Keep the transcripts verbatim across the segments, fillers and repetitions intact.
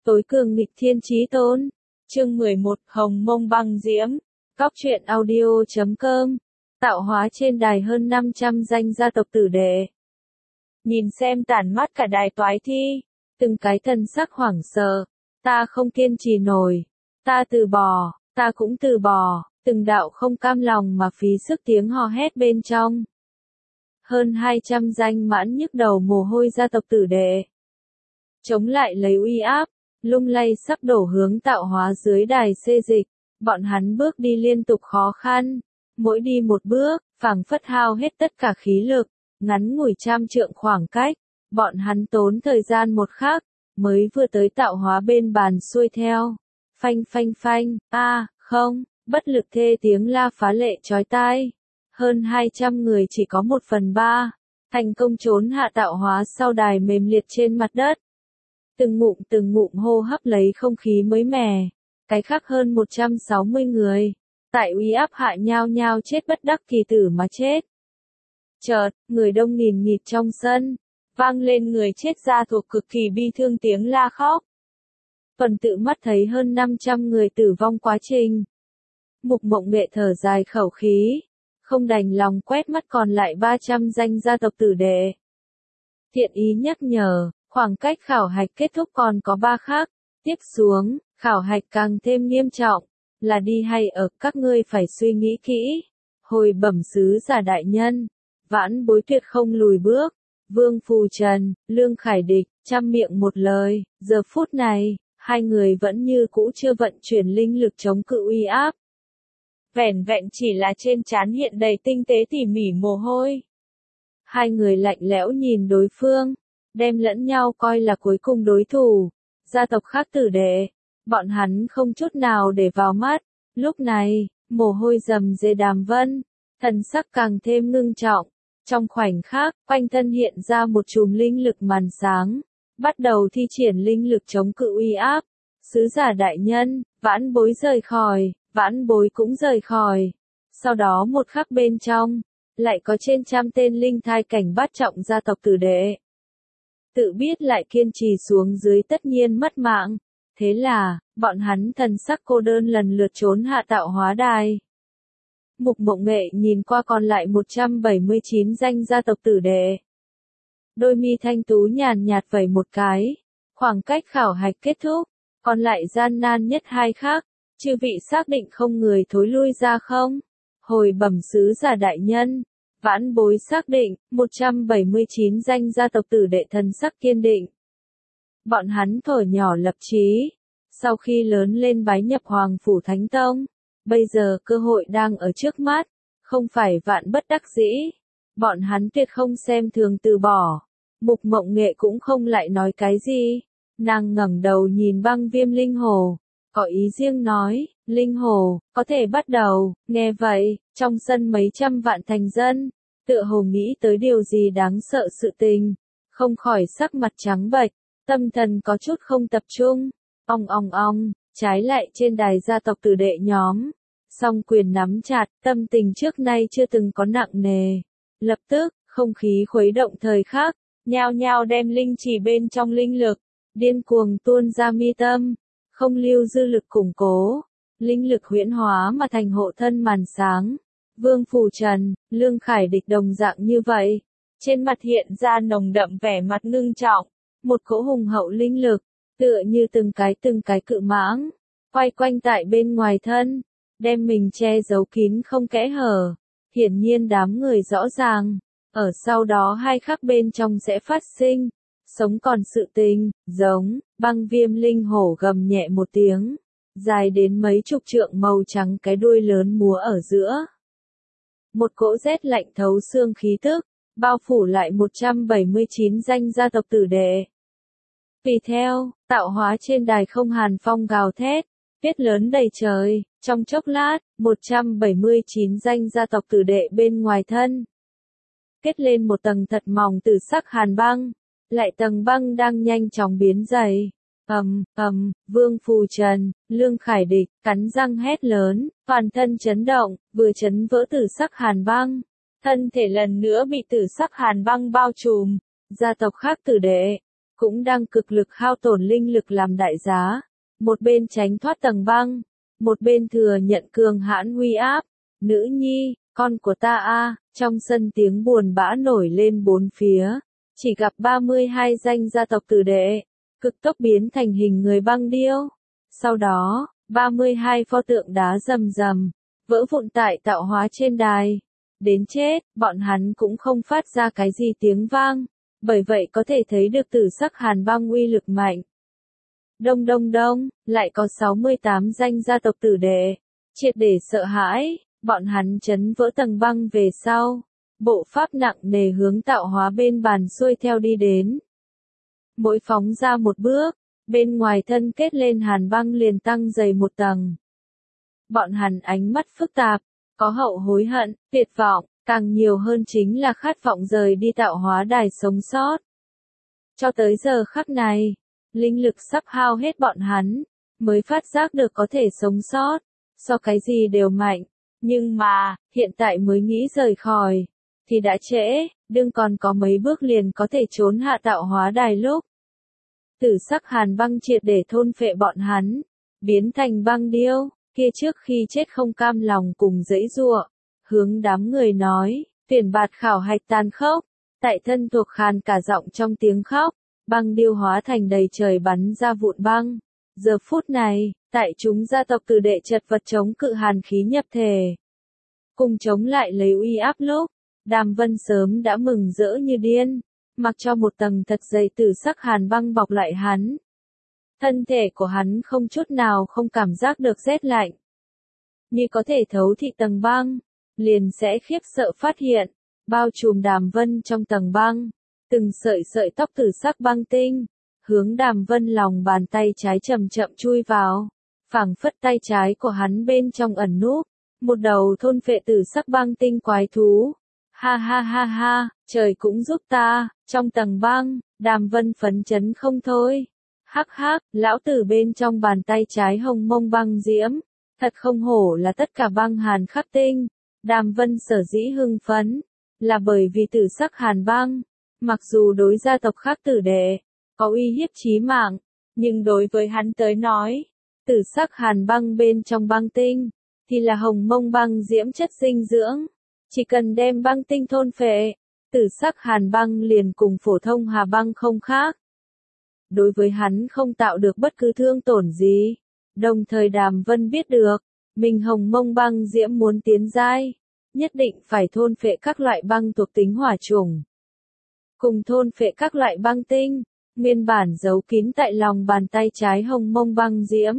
Tối cường nghịch thiên chí tôn. Chương mười một, Hồng Mông băng diễm. Cóc truyện audio chấm com. Tạo hóa trên đài hơn năm trăm danh gia tộc tử đệ. Nhìn xem tản mát cả đài toái thi, từng cái thần sắc hoảng sợ. Ta không kiên trì nổi. Ta từ bỏ, ta cũng từ bỏ. Từng đạo không cam lòng mà phí sức tiếng hò hét bên trong. Hơn hai trăm danh mãn nhức đầu mồ hôi gia tộc tử đệ. Chống lại lấy uy áp, lung lay sắp đổ hướng tạo hóa dưới đài xê dịch. Bọn hắn bước đi liên tục khó khăn. Mỗi đi một bước, phảng phất hao hết tất cả khí lực. Ngắn ngủi trăm trượng khoảng cách. Bọn hắn tốn thời gian một khắc, mới vừa tới tạo hóa bên bàn xuôi theo. Phanh phanh phanh, a không, bất lực thê tiếng la phá lệ chói tai. Hơn hai trăm người chỉ có một phần ba. Thành công trốn hạ tạo hóa sau đài mềm liệt trên mặt đất. Từng ngụm từng ngụm hô hấp lấy không khí mới mẻ. Cái khác hơn một trăm sáu mươi người. Tại uy áp hạ nhao nhao chết bất đắc kỳ tử mà chết. Chợt, người đông nghìn nghịt trong sân. Vang lên người chết ra thuộc cực kỳ bi thương tiếng la khóc. Tuần tự mắt thấy hơn năm trăm người tử vong quá trình. Mục Mộng Nghệ thở dài khẩu khí. Không đành lòng quét mắt còn lại ba trăm danh gia tộc tử đệ. Thiện ý nhắc nhở, khoảng cách khảo hạch kết thúc còn có ba khắc. Tiếp xuống, khảo hạch càng thêm nghiêm trọng. Là đi hay ở, các ngươi phải suy nghĩ kỹ. Hồi bẩm sứ giả đại nhân. Vãn bối tuyệt không lùi bước. Vương Phù Trần, Lương Khải Địch, trăm miệng một lời. Giờ phút này, hai người vẫn như cũ chưa vận chuyển linh lực chống cự uy áp. Vẻn vẹn chỉ là trên trán hiện đầy tinh tế tỉ mỉ mồ hôi. Hai người lạnh lẽo nhìn đối phương, đem lẫn nhau coi là cuối cùng đối thủ. Gia tộc khác tử đệ, bọn hắn không chút nào để vào mắt. Lúc này, mồ hôi rầm rề Đàm Vân, thần sắc càng thêm ngưng trọng. Trong khoảnh khắc, quanh thân hiện ra một chùm linh lực màn sáng, bắt đầu thi triển linh lực chống cự uy áp. Sứ giả đại nhân, vãn bối rời khỏi. Vãn bối cũng rời khỏi. Sau đó một khắc bên trong, lại có trên trăm tên linh thai cảnh bát trọng gia tộc tử đệ. Tự biết lại kiên trì xuống dưới tất nhiên mất mạng. Thế là, bọn hắn thần sắc cô đơn lần lượt trốn hạ tạo hóa đài. Mục Mộng Nghệ nhìn qua còn lại một trăm bảy mươi chín danh gia tộc tử đệ. Đôi mi thanh tú nhàn nhạt vẩy một cái. Khoảng cách khảo hạch kết thúc, còn lại gian nan nhất hai khắc. Chư vị xác định không người thối lui ra không? Hồi bẩm sứ giả đại nhân. Vãn bối xác định, một trăm bảy mươi chín danh gia tộc tử đệ thần sắc kiên định. Bọn hắn thuở nhỏ lập chí. Sau khi lớn lên bái nhập Hoàng Phủ Thánh Tông. Bây giờ cơ hội đang ở trước mắt. Không phải vạn bất đắc dĩ. Bọn hắn tuyệt không xem thường từ bỏ. Mục Mộng Nghệ cũng không lại nói cái gì. Nàng ngẩng đầu nhìn Băng Viêm Linh Hồ. Có ý riêng nói, Linh Hồ, có thể bắt đầu. Nghe vậy, trong sân mấy trăm vạn thành dân, tựa hồ nghĩ tới điều gì đáng sợ sự tình, không khỏi sắc mặt trắng bệch, tâm thần có chút không tập trung. Ong ong ong, trái lại trên đài gia tộc tử đệ nhóm, song quyền nắm chặt, tâm tình trước nay chưa từng có nặng nề. Lập tức, không khí khuấy động thời khắc, nhao nhao đem linh chỉ bên trong linh lực, điên cuồng tuôn ra mi tâm. Không lưu dư lực củng cố, linh lực huyễn hóa mà thành hộ thân màn sáng. Vương Phù Trần, Lương Khải Địch đồng dạng như vậy. Trên mặt hiện ra nồng đậm vẻ mặt ngưng trọng, một cỗ hùng hậu linh lực, tựa như từng cái từng cái cự mãng, quay quanh tại bên ngoài thân, đem mình che giấu kín không kẽ hở. Hiển nhiên đám người rõ ràng, ở sau đó hai khắc bên trong sẽ phát sinh. Sống còn sự tình, giống, Băng Viêm Linh Hổ gầm nhẹ một tiếng, dài đến mấy chục trượng màu trắng cái đuôi lớn múa ở giữa. Một cỗ rét lạnh thấu xương khí tức, bao phủ lại một trăm bảy mươi chín danh gia tộc tử đệ. Vì theo, tạo hóa trên đài không hàn phong gào thét, tuyết lớn đầy trời, trong chốc lát, một trăm bảy mươi chín danh gia tộc tử đệ bên ngoài thân. Kết lên một tầng thật mỏng từ sắc hàn băng. Lại tầng băng đang nhanh chóng biến dày. Ầm, ầm, Vương Phù Trần, Lương Khải Địch, cắn răng hét lớn, toàn thân chấn động, vừa chấn vỡ tử sắc hàn băng. Thân thể lần nữa bị tử sắc hàn băng bao trùm. Gia tộc khác tử đệ, cũng đang cực lực hao tổn linh lực làm đại giá, một bên tránh thoát tầng băng, một bên thừa nhận cường hãn uy áp. Nữ nhi, con của ta a, trong sân tiếng buồn bã nổi lên bốn phía, chỉ gặp ba mươi hai danh gia tộc tử đệ, cực tốc biến thành hình người băng điêu. Sau đó, ba mươi hai pho tượng đá rầm rầm, vỡ vụn tại tạo hóa trên đài. Đến chết, bọn hắn cũng không phát ra cái gì tiếng vang, bởi vậy có thể thấy được tử sắc hàn băng uy lực mạnh. Đông đông đông, lại có sáu mươi tám danh gia tộc tử đệ, triệt để sợ hãi, bọn hắn chấn vỡ tầng băng về sau, bộ pháp nặng nề hướng tạo hóa bên bàn xuôi theo đi đến. Mỗi phóng ra một bước, bên ngoài thân kết lên hàn băng liền tăng dày một tầng. Bọn hắn ánh mắt phức tạp, có hậu hối hận, tuyệt vọng, càng nhiều hơn chính là khát vọng rời đi tạo hóa đài sống sót. Cho tới giờ khắc này, linh lực sắp hao hết bọn hắn, mới phát giác được có thể sống sót, so cái gì đều mạnh, nhưng mà, hiện tại mới nghĩ rời khỏi, thì đã trễ, đừng còn có mấy bước liền có thể trốn hạ tạo hóa đài lúc. Tử sắc hàn băng triệt để thôn phệ bọn hắn, biến thành băng điêu, kia trước khi chết không cam lòng cùng dãy giụa, hướng đám người nói, tuyển bạt khảo hạch tàn khốc, tại thân thuộc khàn cả giọng trong tiếng khóc, băng điêu hóa thành đầy trời bắn ra vụn băng. Giờ phút này, tại chúng gia tộc tử đệ chật vật chống cự hàn khí nhập thể, cùng chống lại lấy uy áp lúc, Đàm Vân sớm đã mừng rỡ như điên, mặc cho một tầng thật dày tử sắc hàn băng bọc lại hắn. Thân thể của hắn không chút nào không cảm giác được rét lạnh. Như có thể thấu thị tầng băng, liền sẽ khiếp sợ phát hiện, bao trùm Đàm Vân trong tầng băng, từng sợi sợi tóc tử sắc băng tinh, hướng Đàm Vân lòng bàn tay trái chậm chậm chui vào, phảng phất tay trái của hắn bên trong ẩn núp, một đầu thôn phệ tử sắc băng tinh quái thú. Ha ha ha ha, trời cũng giúp ta, trong tầng băng, Đàm Vân phấn chấn không thôi. Hắc hắc, lão tử bên trong bàn tay trái hồng mông băng diễm, thật không hổ là tất cả băng hàn khắc tinh. Đàm Vân sở dĩ hưng phấn, là bởi vì tử sắc hàn băng, mặc dù đối gia tộc khác tử đệ, có uy hiếp chí mạng, nhưng đối với hắn tới nói, tử sắc hàn băng bên trong băng tinh, thì là hồng mông băng diễm chất dinh dưỡng. Chỉ cần đem băng tinh thôn phệ, tử sắc hàn băng liền cùng phổ thông hà băng không khác. Đối với hắn không tạo được bất cứ thương tổn gì. Đồng thời Đàm Vân biết được, mình hồng mông băng diễm muốn tiến giai, nhất định phải thôn phệ các loại băng thuộc tính hỏa chủng. Cùng thôn phệ các loại băng tinh, nguyên bản giấu kín tại lòng bàn tay trái hồng mông băng diễm.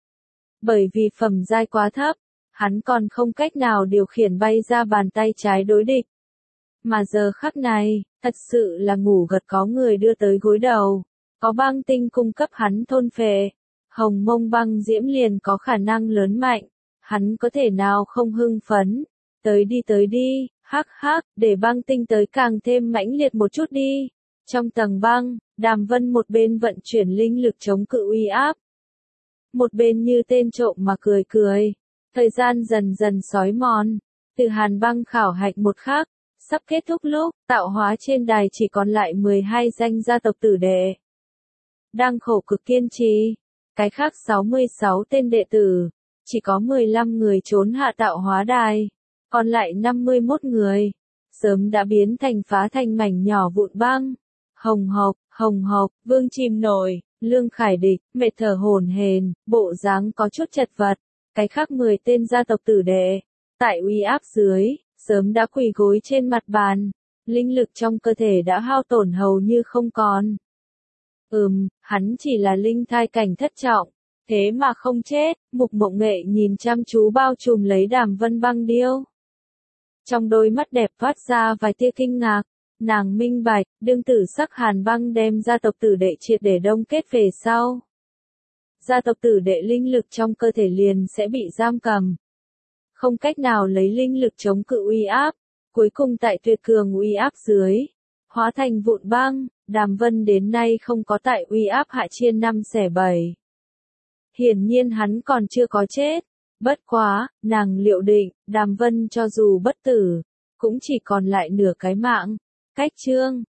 Bởi vì phẩm giai quá thấp, hắn còn không cách nào điều khiển bay ra bàn tay trái đối địch. Mà giờ khắc này, thật sự là ngủ gật có người đưa tới gối đầu, có băng tinh cung cấp hắn thôn phệ, hồng mông băng diễm liền có khả năng lớn mạnh, hắn có thể nào không hưng phấn, tới đi tới đi, hắc hắc, để băng tinh tới càng thêm mãnh liệt một chút đi. Trong tầng băng, Đàm Vân một bên vận chuyển linh lực chống cự uy áp, một bên như tên trộm mà cười cười. Thời gian dần dần xói mòn, từ hàn băng khảo hạch một khắc, sắp kết thúc lúc, tạo hóa trên đài chỉ còn lại mười hai danh gia tộc tử đệ. Đang khổ cực kiên trì, cái khác sáu mươi sáu tên đệ tử, chỉ có mười lăm người trốn hạ tạo hóa đài, còn lại năm mươi mốt người, sớm đã biến thành phá thành mảnh nhỏ vụn băng. Hồng hộc, hồng hộc, Vương Chim Nổi, Lương Khải Địch, mệt thở hổn hển, bộ dáng có chút chật vật. Cái khác mười tên gia tộc tử đệ, tại uy áp dưới, sớm đã quỳ gối trên mặt bàn, linh lực trong cơ thể đã hao tổn hầu như không còn. Ừm, hắn chỉ là linh thai cảnh thất trọng, thế mà không chết. Mục Mộng Nghệ nhìn chăm chú bao trùm lấy Đàm Vân băng điêu. Trong đôi mắt đẹp phát ra vài tia kinh ngạc, nàng minh bạch, đương tử sắc hàn băng đem gia tộc tử đệ triệt để đông kết về sau. Gia tộc tử đệ linh lực trong cơ thể liền sẽ bị giam cầm. Không cách nào lấy linh lực chống cự uy áp, cuối cùng tại tuyệt cường uy áp dưới, hóa thành vụn băng. Đàm Vân đến nay không có tại uy áp hạ chiên năm xẻ bảy. Hiển nhiên hắn còn chưa có chết. Bất quá, nàng liệu định, Đàm Vân cho dù bất tử, cũng chỉ còn lại nửa cái mạng. Cách chương